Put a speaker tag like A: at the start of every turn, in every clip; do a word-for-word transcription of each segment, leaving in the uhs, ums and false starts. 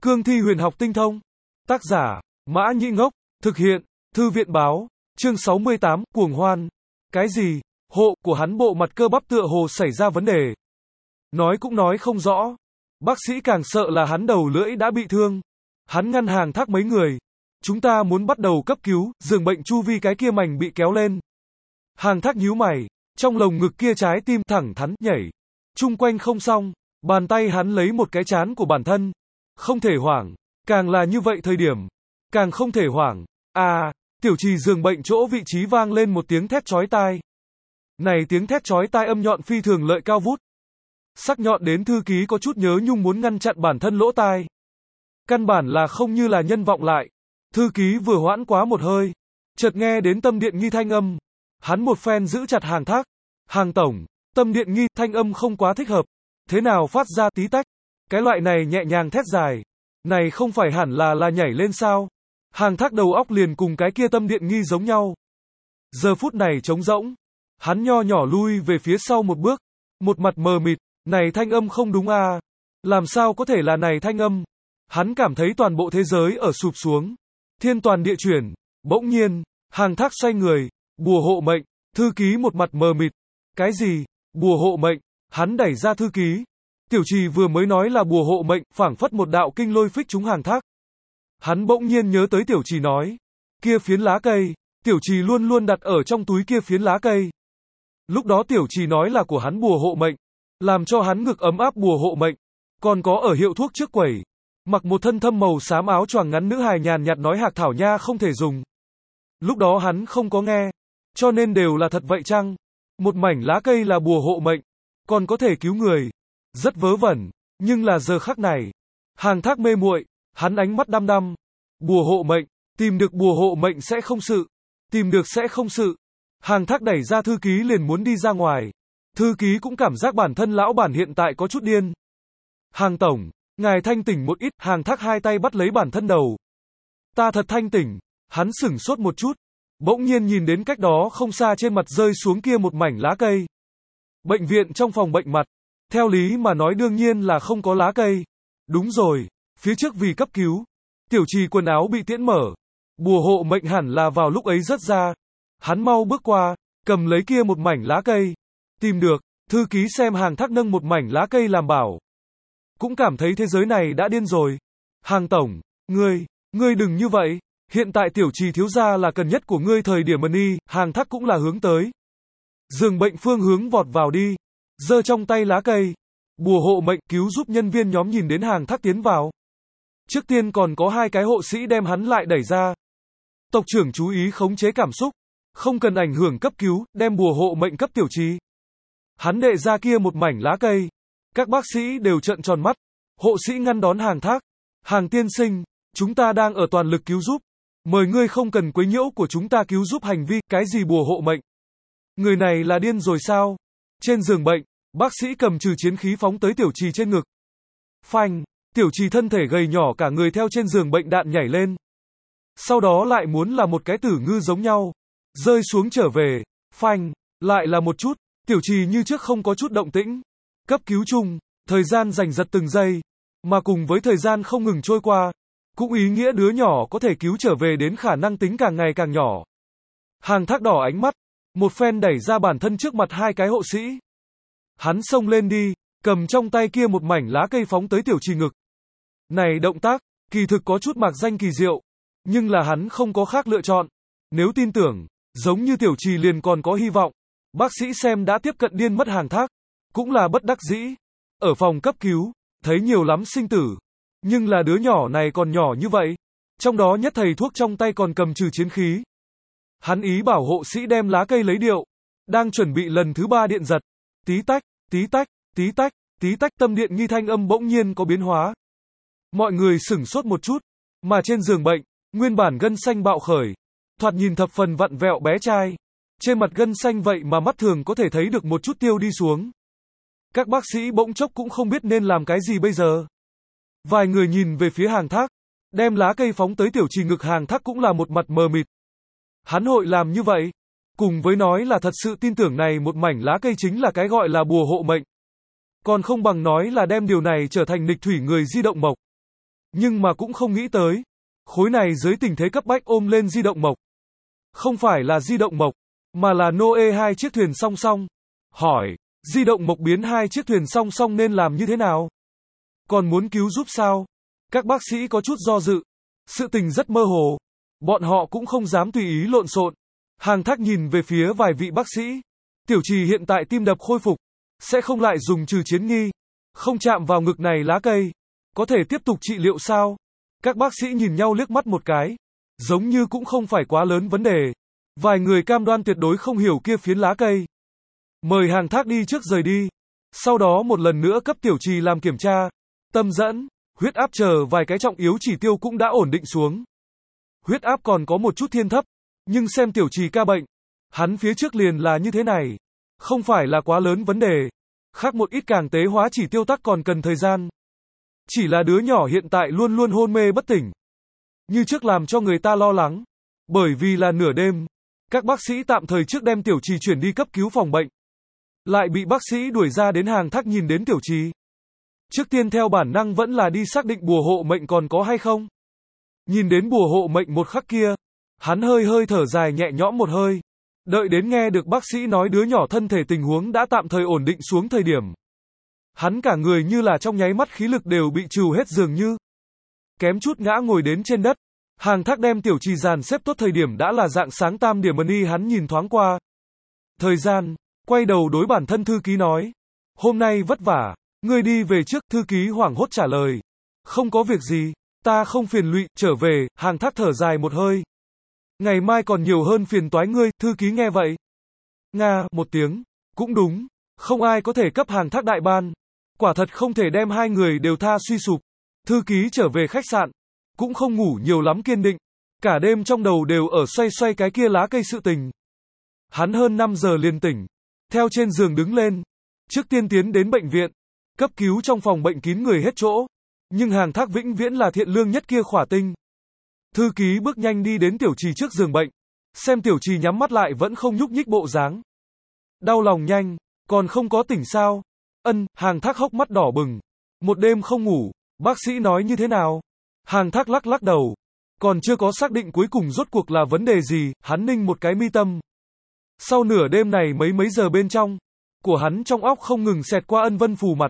A: Cương thi huyền học tinh thông. Tác giả, Mã Nhĩ Ngốc. Thực hiện, Thư viện báo. Chương sáu mươi tám, cuồng hoan. Cái gì? Hộ của hắn bộ mặt cơ bắp tựa hồ xảy ra vấn đề. Nói cũng nói không rõ. Bác sĩ càng sợ là hắn đầu lưỡi đã bị thương. Hắn ngăn Hàng Thác mấy người. Chúng ta muốn bắt đầu cấp cứu, giường bệnh chu vi cái kia mảnh bị kéo lên. Hàng Thác nhíu mày, trong lồng ngực kia trái tim thẳng thắn nhảy. Chung quanh không xong, bàn tay hắn lấy một cái chán của bản thân. Không thể hoảng, càng là như vậy thời điểm, càng không thể hoảng. À, tiểu trì giường bệnh chỗ vị trí vang lên một tiếng thét chói tai. Này tiếng thét chói tai âm nhọn phi thường lợi cao vút. Sắc nhọn đến thư ký có chút nhớ nhung muốn ngăn chặn bản thân lỗ tai. Căn bản là không như là nhân vọng lại. Thư ký vừa hoãn quá một hơi, chợt nghe đến tâm điện nghi thanh âm. Hắn một phen giữ chặt Hàng Thác. Hàng tổng, tâm điện nghi, thanh âm không quá thích hợp. Thế nào phát ra tí tách? Cái loại này nhẹ nhàng thét dài. Này không phải hẳn là là nhảy lên sao? Hàng Thác đầu óc liền cùng cái kia tâm điện nghi giống nhau. Giờ phút này trống rỗng. Hắn nho nhỏ lui về phía sau một bước. Một mặt mờ mịt. Này thanh âm không đúng à? Làm sao có thể là này thanh âm? Hắn cảm thấy toàn bộ thế giới ở sụp xuống. Thiên toàn địa chuyển. Bỗng nhiên, Hàng Thác xoay người. Bùa hộ mệnh. Thư ký một mặt mờ mịt. Cái gì? Bùa hộ mệnh. Hắn đẩy ra thư ký. Tiểu trì vừa mới nói là bùa hộ mệnh, phảng phất một đạo kinh lôi phích trúng Hàng Thác. Hắn bỗng nhiên nhớ tới tiểu trì nói. Kia phiến lá cây. Tiểu trì luôn luôn đặt ở trong túi kia phiến lá cây. Lúc đó tiểu trì nói là của hắn bùa hộ mệnh. Làm cho hắn ngực ấm áp bùa hộ mệnh. Còn có ở hiệu thuốc trước quầy. Mặc một thân thâm màu xám áo choàng ngắn nữ hài nhàn nhạt nói hạc thảo nha không thể dùng. Lúc đó hắn không có nghe. Cho nên đều là thật vậy chăng? Một mảnh lá cây là bùa hộ mệnh. Còn có thể cứu người. Rất vớ vẩn. Nhưng là giờ khắc này. Hàng Thác mê muội. Hắn ánh mắt đăm đăm. Bùa hộ mệnh. Tìm được bùa hộ mệnh sẽ không sự. Tìm được sẽ không sự. Hàng Thác đẩy ra thư ký liền muốn đi ra ngoài. Thư ký cũng cảm giác bản thân lão bản hiện tại có chút điên. Hàng tổng, ngài thanh tỉnh một ít. Hàng Thác hai tay bắt lấy bản thân đầu. Ta thật thanh tỉnh. Hắn sửng sốt một chút. Bỗng nhiên nhìn đến cách đó không xa trên mặt rơi xuống kia một mảnh lá cây. Bệnh viện trong phòng bệnh mặt. Theo lý mà nói đương nhiên là không có lá cây. Đúng rồi, phía trước vì cấp cứu. Tiểu trì quần áo bị tiễn mở. Bùa hộ mệnh hẳn là vào lúc ấy rớt ra. Hắn mau bước qua, cầm lấy kia một mảnh lá cây. Tìm được, thư ký xem Hàng Thác nâng một mảnh lá cây làm bảo. Cũng cảm thấy thế giới này đã điên rồi. Hàng tổng, ngươi, ngươi đừng như vậy. Hiện tại tiểu trì thiếu gia là cần nhất của ngươi thời điểm mần y. Hàng Thác cũng là hướng tới. Giường bệnh phương hướng vọt vào đi. Giơ trong tay lá cây. Bùa hộ mệnh cứu giúp nhân viên nhóm nhìn đến Hàng Thác tiến vào. Trước tiên còn có hai cái hộ sĩ đem hắn lại đẩy ra. Tộc trưởng chú ý khống chế cảm xúc. Không cần ảnh hưởng cấp cứu, đem bùa hộ mệnh cấp tiểu trì. Hắn đệ ra kia một mảnh lá cây. Các bác sĩ đều trợn tròn mắt. Hộ sĩ ngăn đón Hàng Thác. Hàng tiên sinh, chúng ta đang ở toàn lực cứu giúp. Mời ngươi không cần quấy nhiễu của chúng ta cứu giúp hành vi, cái gì bùa hộ mệnh. Người này là điên rồi sao? Trên giường bệnh, bác sĩ cầm trừ chiến khí phóng tới tiểu trì trên ngực. Phanh, tiểu trì thân thể gầy nhỏ cả người theo trên giường bệnh đạn nhảy lên. Sau đó lại muốn là một cái tử ngư giống nhau. Rơi xuống trở về, phanh, lại là một chút, tiểu trì như trước không có chút động tĩnh. Cấp cứu chung, thời gian giành giật từng giây, mà cùng với thời gian không ngừng trôi qua, cũng ý nghĩa đứa nhỏ có thể cứu trở về đến khả năng tính càng ngày càng nhỏ. Hàng Thác đỏ ánh mắt, một phen đẩy ra bản thân trước mặt hai cái hộ sĩ. Hắn xông lên đi, cầm trong tay kia một mảnh lá cây phóng tới tiểu trì ngực. Này động tác, kỳ thực có chút mạc danh kỳ diệu, nhưng là hắn không có khác lựa chọn. Nếu tin tưởng, giống như tiểu trì liền còn có hy vọng. Bác sĩ xem đã tiếp cận điên mất Hàng Thác, cũng là bất đắc dĩ. Ở phòng cấp cứu, thấy nhiều lắm sinh tử. Nhưng là đứa nhỏ này còn nhỏ như vậy. Trong đó nhất thầy thuốc trong tay còn cầm trừ chiến khí. Hắn ý bảo hộ sĩ đem lá cây lấy điệu. Đang chuẩn bị lần thứ ba điện giật. Tí tách, tí tách, tí tách, tí tách tâm điện nghi thanh âm bỗng nhiên có biến hóa. Mọi người sửng sốt một chút. Mà trên giường bệnh, nguyên bản gân xanh bạo khởi. Thoạt nhìn thập phần vặn vẹo bé trai. Trên mặt gân xanh vậy mà mắt thường có thể thấy được một chút tiêu đi xuống. Các bác sĩ bỗng chốc cũng không biết nên làm cái gì bây giờ. Vài người nhìn về phía Hàng Thác. Đem lá cây phóng tới tiểu trì ngực Hàng Thác cũng là một mặt mờ mịt. Hắn hội làm như vậy. Cùng với nói là thật sự tin tưởng này một mảnh lá cây chính là cái gọi là bùa hộ mệnh. Còn không bằng nói là đem điều này trở thành nghịch thủy người di động mộc. Nhưng mà cũng không nghĩ tới. Khối này dưới tình thế cấp bách ôm lên di động mộc. Không phải là di động mộc, mà là Noe hai chiếc thuyền song song. Hỏi, di động mộc biến hai chiếc thuyền song song nên làm như thế nào? Còn muốn cứu giúp sao? Các bác sĩ có chút do dự. Sự tình rất mơ hồ. Bọn họ cũng không dám tùy ý lộn xộn. Hàng Thác nhìn về phía vài vị bác sĩ. Tiểu Trì hiện tại tim đập khôi phục. Sẽ không lại dùng trừ chiến nghi. Không chạm vào ngực này lá cây. Có thể tiếp tục trị liệu sao? Các bác sĩ nhìn nhau liếc mắt một cái. Giống như cũng không phải quá lớn vấn đề. Vài người cam đoan tuyệt đối không hiểu kia phiến lá cây. Mời Hàng Thác đi trước rời đi. Sau đó một lần nữa cấp Tiểu Trì làm kiểm tra. Tâm dẫn, huyết áp chờ vài cái trọng yếu chỉ tiêu cũng đã ổn định xuống. Huyết áp còn có một chút thiên thấp. Nhưng xem Tiểu Trì ca bệnh. Hắn phía trước liền là như thế này. Không phải là quá lớn vấn đề. Khác một ít càng tế hóa chỉ tiêu tắc còn cần thời gian. Chỉ là đứa nhỏ hiện tại luôn luôn hôn mê bất tỉnh. Như trước làm cho người ta lo lắng. Bởi vì là nửa đêm. Các bác sĩ tạm thời trước đem Tiểu Trì chuyển đi cấp cứu phòng bệnh. Lại bị bác sĩ đuổi ra đến Hàng Thác nhìn đến Tiểu Trì. Trước tiên theo bản năng vẫn là đi xác định bùa hộ mệnh còn có hay không. Nhìn đến bùa hộ mệnh một khắc kia. Hắn hơi hơi thở dài nhẹ nhõm một hơi. Đợi đến nghe được bác sĩ nói đứa nhỏ thân thể tình huống đã tạm thời ổn định xuống thời điểm. Hắn cả người như là trong nháy mắt khí lực đều bị trừ hết dường như. Kém chút ngã ngồi đến trên đất. Hàng Thác đem Tiểu Trì dàn xếp tốt thời điểm đã là dạng sáng tam điểm ân y hắn nhìn thoáng qua. Thời gian, quay đầu đối bản thân thư ký nói. Hôm nay vất vả, ngươi đi về trước, thư ký hoảng hốt trả lời. Không có việc gì, ta không phiền lụy, trở về, Hàng Thác thở dài một hơi. Ngày mai còn nhiều hơn phiền toái ngươi, thư ký nghe vậy. Nga, một tiếng, cũng đúng, không ai có thể cấp Hàng Thác đại ban. Quả thật không thể đem hai người đều tha suy sụp. Thư ký trở về khách sạn, cũng không ngủ nhiều lắm kiên định. Cả đêm trong đầu đều ở xoay xoay cái kia lá cây sự tình. Hắn hơn năm giờ liền tỉnh. Theo trên giường đứng lên. Trước tiên tiến đến bệnh viện. Cấp cứu trong phòng bệnh kín người hết chỗ. Nhưng Hàng Thác vĩnh viễn là thiện lương nhất kia khỏa tinh. Thư ký bước nhanh đi đến Tiểu Trì trước giường bệnh. Xem Tiểu Trì nhắm mắt lại vẫn không nhúc nhích bộ dáng. Đau lòng nhanh, còn không có tỉnh sao? Ân, Hàng Thác hốc mắt đỏ bừng. Một đêm không ngủ, bác sĩ nói như thế nào? Hàng Thác lắc lắc đầu. Còn chưa có xác định cuối cùng rốt cuộc là vấn đề gì, hắn ninh một cái mi tâm. Sau nửa đêm này mấy mấy giờ bên trong, của hắn trong óc không ngừng xẹt qua ân vân phù mặt.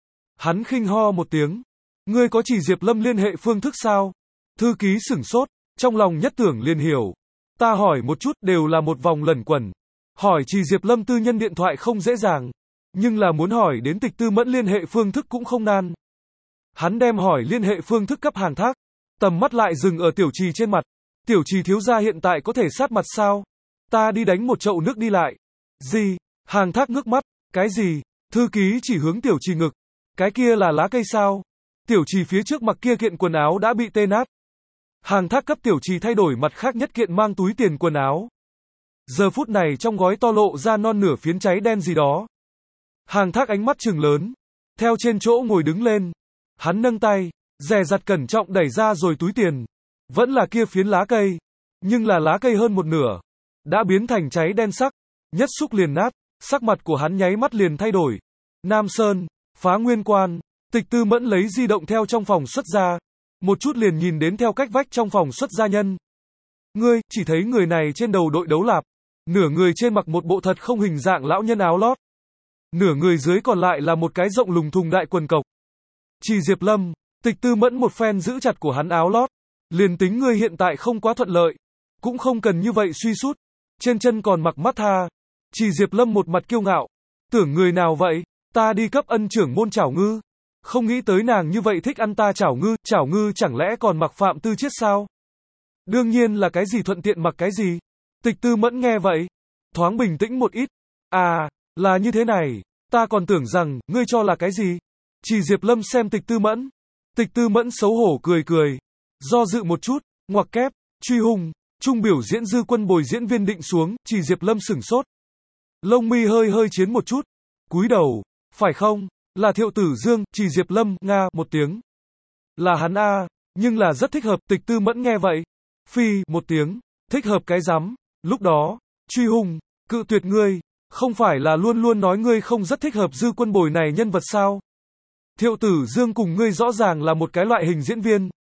A: Hắn khinh ho một tiếng. Ngươi có chỉ Diệp Lâm liên hệ phương thức sao? Thư ký sửng sốt, trong lòng nhất tưởng liền hiểu. Ta hỏi một chút đều là một vòng lẩn quẩn. Hỏi chỉ Diệp Lâm tư nhân điện thoại không dễ dàng. Nhưng là muốn hỏi đến Tịch Tư Mẫn liên hệ phương thức cũng không nan. Hắn đem hỏi liên hệ phương thức cấp Hàng Thác. Tầm mắt lại dừng ở Tiểu Trì trên mặt. Tiểu Trì thiếu gia hiện tại có thể sát mặt sao? Ta đi đánh một chậu nước đi lại. Gì? Hàng Thác ngước mắt. Cái gì? Thư ký chỉ hướng Tiểu Trì ngực. Cái kia là lá cây sao? Tiểu Trì phía trước mặc kia kiện quần áo đã bị tê nát. Hàng Thác cấp Tiểu Trì thay đổi mặt khác nhất kiện mang túi tiền quần áo. Giờ phút này trong gói to lộ ra non nửa phiến cháy đen gì đó. Hàng Thác ánh mắt trừng lớn. Theo trên chỗ ngồi đứng lên. Hắn nâng tay, dè dặt cẩn trọng đẩy ra rồi túi tiền. Vẫn là kia phiến lá cây. Nhưng là lá cây hơn một nửa. Đã biến thành cháy đen sắc. Nhất xúc liền nát. Sắc mặt của hắn nháy mắt liền thay đổi. Nam Sơn, Phá Nguyên Quan. Tịch Tư Mẫn lấy di động theo trong phòng xuất ra. Một chút liền nhìn đến theo cách vách trong phòng xuất gia nhân. Ngươi, chỉ thấy người này trên đầu đội đấu lạp. Nửa người trên mặc một bộ thật không hình dạng lão nhân áo lót. Nửa người dưới còn lại là một cái rộng lùng thùng đại quần cộc. Chỉ Diệp Lâm, Tịch Tư Mẫn một phen giữ chặt của hắn áo lót. Liền tính ngươi hiện tại không quá thuận lợi. Cũng không cần như vậy suy sút. Trên chân còn mặc mắt tha. Chỉ Diệp Lâm một mặt kiêu ngạo. Tưởng người nào vậy? Ta đi cấp ân trưởng môn chảo ngư. Không nghĩ tới nàng như vậy thích ăn ta chảo ngư. Chảo ngư chẳng lẽ còn mặc Phạm Tư Chiết sao? Đương nhiên là cái gì thuận tiện mặc cái gì. Tịch Tư Mẫn nghe vậy. Thoáng bình tĩnh một ít. À, là như thế này. Ta còn tưởng rằng, ngươi cho là cái gì? Chỉ Diệp Lâm xem Tịch Tư Mẫn. Tịch Tư Mẫn xấu hổ cười cười. Do dự một chút, ngoặc kép, truy hùng, trung biểu diễn dư quân bồi diễn viên định xuống, Chỉ Diệp Lâm sửng sốt. Lông mi hơi hơi chiến một chút. Cúi đầu, phải không? Là Thiệu Tử Dương, Chỉ Diệp Lâm, nga, một tiếng. Là hắn a, nhưng là rất thích hợp, Tịch Tư Mẫn nghe vậy. Phi, một tiếng, thích hợp cái rắm. Lúc đó, truy hùng, cự tuyệt ngươi, không phải là luôn luôn nói ngươi không rất thích hợp dư quân bồi này nhân vật sao? Thiệu Tử Dương cùng ngươi rõ ràng là một cái loại hình diễn viên.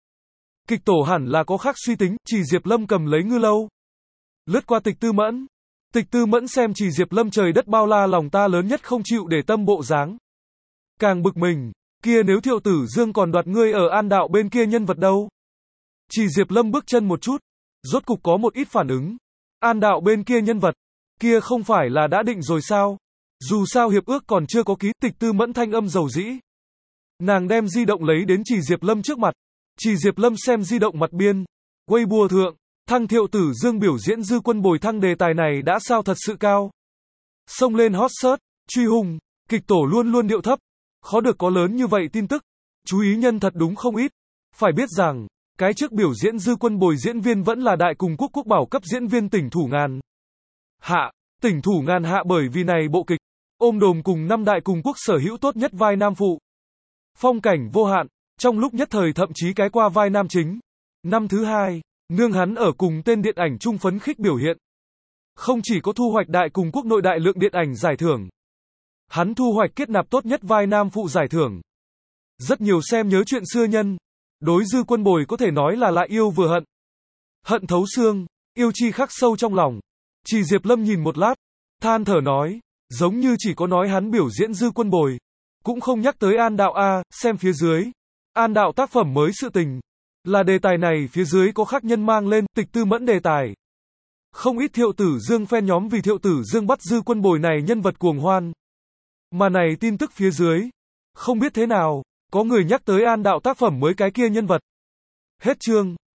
A: Kịch tổ hẳn là có khác suy tính, chỉ Diệp Lâm cầm lấy ngư lâu. Lướt qua Tịch Tư Mẫn. Tịch Tư Mẫn xem chỉ Diệp Lâm trời đất bao la lòng ta lớn nhất không chịu để tâm bộ dáng. Càng bực mình, kia nếu Thiệu Tử Dương còn đoạt ngươi ở An Đạo bên kia nhân vật đâu. Chỉ Diệp Lâm bước chân một chút, rốt cục có một ít phản ứng. An Đạo bên kia nhân vật, kia không phải là đã định rồi sao? Dù sao hiệp ước còn chưa có ký. Tịch Tư Mẫn thanh âm dầu dĩ. Nàng đem di động lấy đến Chỉ Diệp Lâm trước mặt. Chỉ Diệp Lâm xem di động mặt biên. Weibo thượng, thăng Thiệu Tử Dương biểu diễn Dư Quân Bồi thăng đề tài này đã sao thật sự cao. Xông lên hot search, truy hùng, kịch tổ luôn luôn điệu thấp. Khó được có lớn như vậy tin tức. Chú ý nhân thật đúng không ít. Phải biết rằng, cái trước biểu diễn Dư Quân Bồi diễn viên vẫn là đại cùng quốc quốc bảo cấp diễn viên Tỉnh Thủ Ngàn Hạ. Tỉnh Thủ Ngàn Hạ bởi vì này bộ kịch, ôm đồm cùng năm đại cùng quốc sở hữu tốt nhất vai nam phụ. Phong cảnh vô hạn, trong lúc nhất thời thậm chí cái qua vai nam chính. Năm thứ hai, nương hắn ở cùng tên điện ảnh chung phấn khích biểu hiện. Không chỉ có thu hoạch đại cùng quốc nội đại lượng điện ảnh giải thưởng. Hắn thu hoạch kết nạp tốt nhất vai nam phụ giải thưởng. Rất nhiều xem nhớ chuyện xưa nhân. Đối Dư Quân Bồi có thể nói là lại yêu vừa hận. Hận thấu xương, yêu chi khắc sâu trong lòng. Chỉ Diệp Lâm nhìn một lát, than thở nói, giống như chỉ có nói hắn biểu diễn Dư Quân Bồi. Cũng không nhắc tới An Đạo a, xem phía dưới. An Đạo tác phẩm mới sự tình. Là đề tài này phía dưới có khác nhân mang lên, Tịch Tư Mẫn đề tài. Không ít Thiệu Tử Dương fan nhóm vì Thiệu Tử Dương bắt Dư Quân Bồi này nhân vật cuồng hoan. Mà này tin tức phía dưới. Không biết thế nào, có người nhắc tới An Đạo tác phẩm mới cái kia nhân vật. Hết chương.